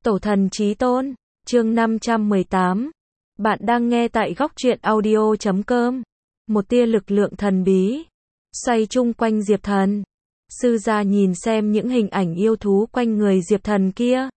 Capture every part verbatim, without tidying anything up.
Tổ thần chí tôn, chương năm trăm mười tám. Bạn đang nghe tại góc truyện audio chấm com. Một tia lực lượng thần bí xoay chung quanh Diệp Thần. Sư gia nhìn xem những hình ảnh yêu thú quanh người Diệp Thần kia,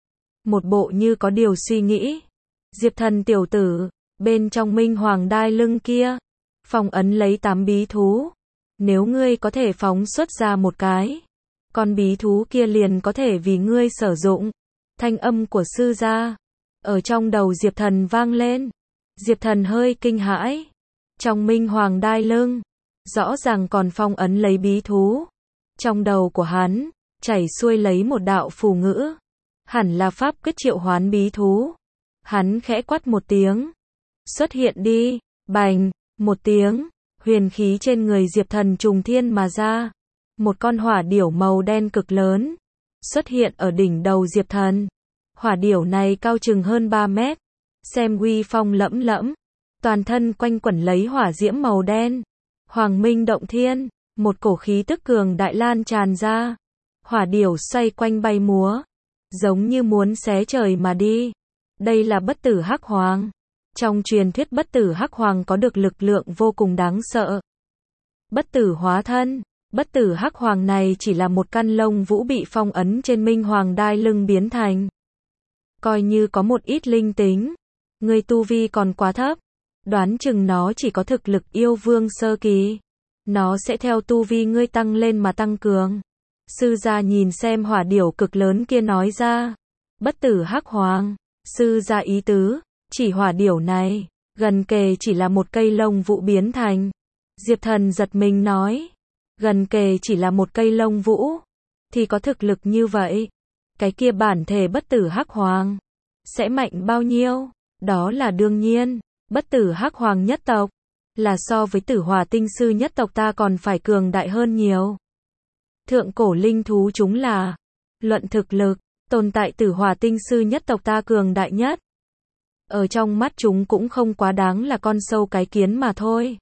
một bộ như có điều suy nghĩ. Diệp Thần tiểu tử, bên trong minh hoàng đai lưng kia, phong ấn lấy tám bí thú. Nếu ngươi có thể phóng xuất ra một cái, con bí thú kia liền có thể vì ngươi sử dụng. Thanh âm của sư gia ở trong đầu Diệp Thần vang lên. Diệp Thần hơi kinh hãi. Trong minh hoàng đai lưng, rõ ràng còn phong ấn lấy bí thú. Trong đầu của hắn chảy xuôi lấy một đạo phù ngữ, hẳn là pháp quyết triệu hoán bí thú. Hắn khẽ quát một tiếng, xuất hiện đi. Bành, một tiếng, huyền khí trên người Diệp Thần trùng thiên mà ra. Một con hỏa điểu màu đen cực lớn xuất hiện ở đỉnh đầu Diệp Thần. Hỏa điểu này cao chừng hơn ba mét, xem uy phong lẫm lẫm, toàn thân quanh quẩn lấy hỏa diễm màu đen. Hoàng minh động thiên, một cổ khí tức cường đại lan tràn ra. Hỏa điểu xoay quanh bay múa, giống như muốn xé trời mà đi. Đây là bất tử hắc hoàng. Trong truyền thuyết bất tử hắc hoàng có được lực lượng vô cùng đáng sợ. Bất tử hóa thân. Bất tử hắc hoàng này chỉ là một căn lông vũ bị phong ấn trên minh hoàng đai lưng biến thành. Coi như có một ít linh tính, ngươi tu vi còn quá thấp, đoán chừng nó chỉ có thực lực yêu vương sơ kỳ. Nó sẽ theo tu vi ngươi tăng lên mà tăng cường. Sư gia nhìn xem hỏa điểu cực lớn kia nói ra. Bất tử hắc hoàng. Sư gia ý tứ, chỉ hỏa điểu này, gần kề chỉ là một cây lông vũ biến thành. Diệp Thần giật mình nói. Gần kề chỉ là một cây lông vũ, thì có thực lực như vậy, cái kia bản thể bất tử hắc hoàng sẽ mạnh bao nhiêu? Đó là đương nhiên. Bất tử hắc hoàng nhất tộc là so với tử hỏa tinh sư nhất tộc ta còn phải cường đại hơn nhiều. Thượng cổ linh thú chúng là, luận thực lực, tồn tại tử hỏa tinh sư nhất tộc ta cường đại nhất. Ở trong mắt chúng cũng không quá đáng là con sâu cái kiến mà thôi.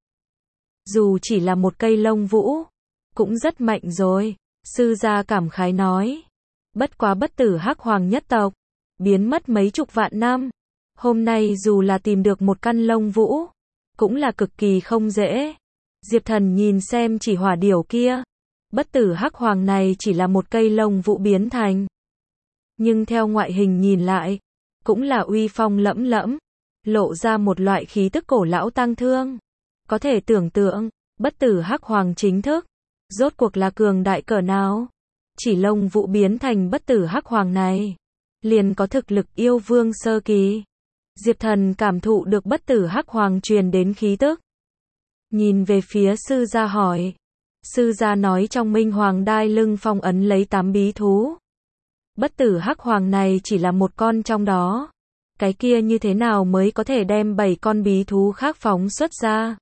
Dù chỉ là một cây lông vũ, cũng rất mạnh rồi. Sư gia cảm khái nói. Bất quá bất tử hắc hoàng nhất tộc biến mất mấy chục vạn năm, hôm nay dù là tìm được một căn lông vũ, cũng là cực kỳ không dễ. Diệp Thần nhìn xem chỉ hỏa điểu kia. Bất tử hắc hoàng này chỉ là một cây lông vũ biến thành, nhưng theo ngoại hình nhìn lại, cũng là uy phong lẫm lẫm, lộ ra một loại khí tức cổ lão tang thương. Có thể tưởng tượng, bất tử hắc hoàng chính thức rốt cuộc là cường đại cỡ nào? Chỉ lông vũ biến thành bất tử hắc hoàng này, liền có thực lực yêu vương sơ kỳ. Diệp Thần cảm thụ được bất tử hắc hoàng truyền đến khí tức. Nhìn về phía sư gia hỏi. Sư gia nói trong minh hoàng đai lưng phong ấn lấy tám bí thú. Bất tử hắc hoàng này chỉ là một con trong đó. Cái kia như thế nào mới có thể đem bảy con bí thú khác phóng xuất ra?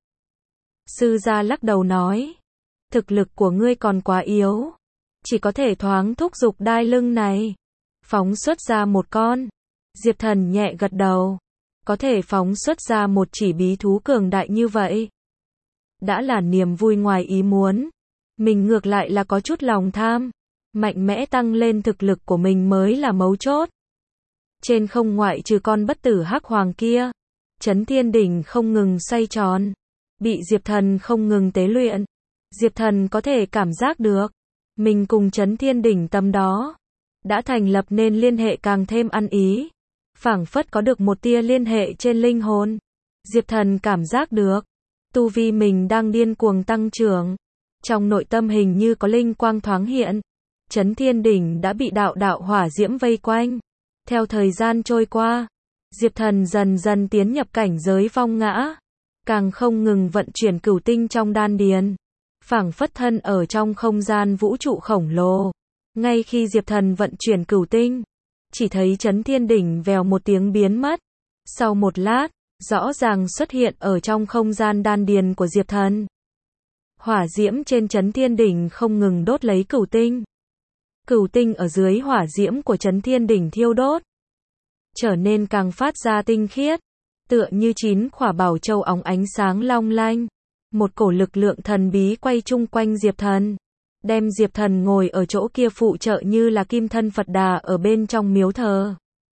Sư gia lắc đầu nói. Thực lực của ngươi còn quá yếu, chỉ có thể thoáng thúc giục đai lưng này, phóng xuất ra một con. Diệp Thần nhẹ gật đầu. Có thể phóng xuất ra một chỉ bí thú cường đại như vậy, đã là niềm vui ngoài ý muốn. Mình ngược lại là có chút lòng tham, mạnh mẽ tăng lên thực lực của mình mới là mấu chốt. Trên không ngoại trừ con bất tử hắc hoàng kia, Chấn Thiên Đỉnh không ngừng xoay tròn, bị Diệp Thần không ngừng tế luyện. Diệp Thần có thể cảm giác được, mình cùng Chấn Thiên Đỉnh tâm đó đã thành lập nên liên hệ càng thêm ăn ý, phảng phất có được một tia liên hệ trên linh hồn. Diệp Thần cảm giác được, tu vi mình đang điên cuồng tăng trưởng, trong nội tâm hình như có linh quang thoáng hiện. Chấn Thiên Đỉnh đã bị đạo đạo hỏa diễm vây quanh. Theo thời gian trôi qua, Diệp Thần dần dần tiến nhập cảnh giới vong ngã, càng không ngừng vận chuyển cửu tinh trong đan điền, phảng phất thân ở trong không gian vũ trụ khổng lồ. Ngay khi Diệp Thần vận chuyển cửu tinh, chỉ thấy Chấn Thiên Đỉnh vèo một tiếng biến mất. Sau một lát, rõ ràng xuất hiện ở trong không gian đan điền của Diệp Thần. Hỏa diễm trên Chấn Thiên Đỉnh không ngừng đốt lấy cửu tinh. Cửu tinh ở dưới hỏa diễm của Chấn Thiên Đỉnh thiêu đốt, trở nên càng phát ra tinh khiết, tựa như chín khỏa bảo châu óng ánh sáng long lanh. Một cổ lực lượng thần bí quay chung quanh Diệp Thần, đem Diệp Thần ngồi ở chỗ kia phụ trợ như là kim thân Phật Đà ở bên trong miếu thờ.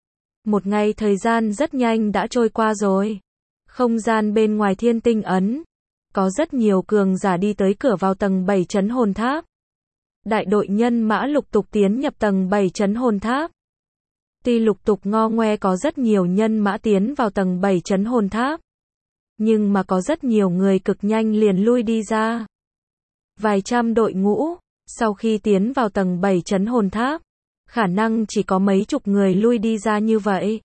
Một ngày thời gian rất nhanh đã trôi qua rồi. Không gian bên ngoài thiên tinh ấn. Có rất nhiều cường giả đi tới cửa vào tầng bảy trấn hồn tháp. Đại đội nhân mã lục tục tiến nhập tầng bảy trấn hồn tháp. Tuy lục tục ngo ngoe có rất nhiều nhân mã tiến vào tầng bảy trấn hồn tháp. Nhưng mà có rất nhiều người cực nhanh liền lui đi ra. Vài trăm đội ngũ, sau khi tiến vào tầng bảy trấn hồn tháp, khả năng chỉ có mấy chục người lui đi ra như vậy.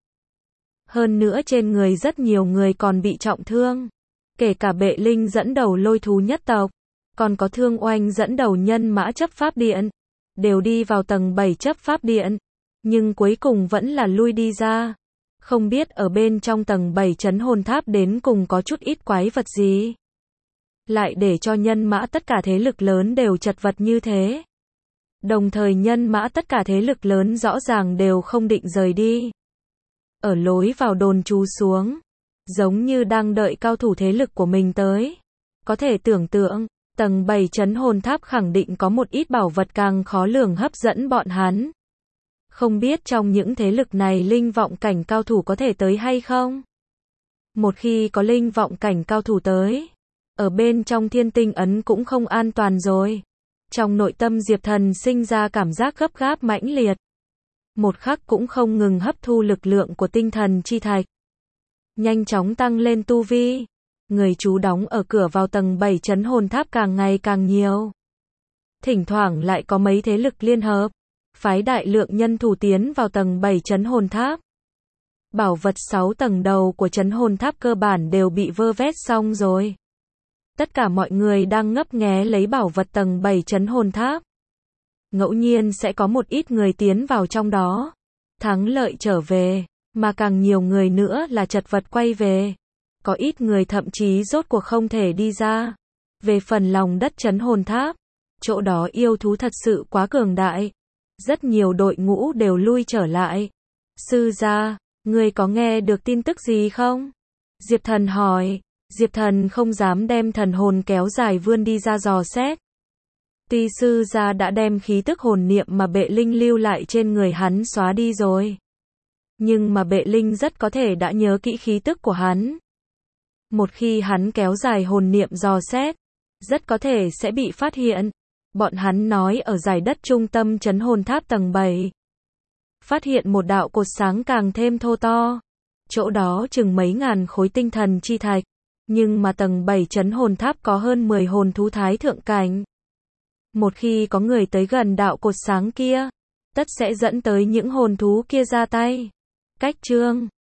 Hơn nữa trên người rất nhiều người còn bị trọng thương. Kể cả Bệ Linh dẫn đầu lôi thú nhất tộc, còn có Thương Oanh dẫn đầu nhân mã chấp pháp điện, đều đi vào tầng bảy chấp pháp điện, nhưng cuối cùng vẫn là lui đi ra. Không biết ở bên trong tầng bảy trấn hồn tháp đến cùng có chút ít quái vật gì, lại để cho nhân mã tất cả thế lực lớn đều chật vật như thế. Đồng thời nhân mã tất cả thế lực lớn rõ ràng đều không định rời đi. Ở lối vào đồn trú xuống, giống như đang đợi cao thủ thế lực của mình tới. Có thể tưởng tượng, tầng bảy trấn hồn tháp khẳng định có một ít bảo vật càng khó lường hấp dẫn bọn hắn. Không biết trong những thế lực này linh vọng cảnh cao thủ có thể tới hay không? Một khi có linh vọng cảnh cao thủ tới, ở bên trong thiên tinh ấn cũng không an toàn rồi. Trong nội tâm Diệp Thần sinh ra cảm giác gấp gáp mãnh liệt. Một khắc cũng không ngừng hấp thu lực lượng của tinh thần chi thạch. Nhanh chóng tăng lên tu vi. Người trú đóng ở cửa vào tầng bảy trấn hồn tháp càng ngày càng nhiều. Thỉnh thoảng lại có mấy thế lực liên hợp, phái đại lượng nhân thủ tiến vào tầng bảy trấn hồn tháp. Bảo vật sáu tầng đầu của trấn hồn tháp cơ bản đều bị vơ vét xong rồi. Tất cả mọi người đang ngấp nghé lấy bảo vật tầng bảy trấn hồn tháp. Ngẫu nhiên sẽ có một ít người tiến vào trong đó, thắng lợi trở về, mà càng nhiều người nữa là chật vật quay về. Có ít người thậm chí rốt cuộc không thể đi ra. Về phần lòng đất trấn hồn tháp, chỗ đó yêu thú thật sự quá cường đại. Rất nhiều đội ngũ đều lui trở lại. Sư gia, ngươi có nghe được tin tức gì không? Diệp Thần hỏi. Diệp Thần không dám đem thần hồn kéo dài vươn đi ra dò xét. Tuy sư gia đã đem khí tức hồn niệm mà Bệ Linh lưu lại trên người hắn xóa đi rồi. Nhưng mà Bệ Linh rất có thể đã nhớ kỹ khí tức của hắn. Một khi hắn kéo dài hồn niệm dò xét, rất có thể sẽ bị phát hiện. Bọn hắn nói ở dải đất trung tâm trấn hồn tháp tầng bảy. Phát hiện một đạo cột sáng càng thêm thô to. Chỗ đó chừng mấy ngàn khối tinh thần chi thạch. Nhưng mà tầng bảy trấn hồn tháp có hơn mười hồn thú thái thượng cảnh. Một khi có người tới gần đạo cột sáng kia, tất sẽ dẫn tới những hồn thú kia ra tay. Cách chương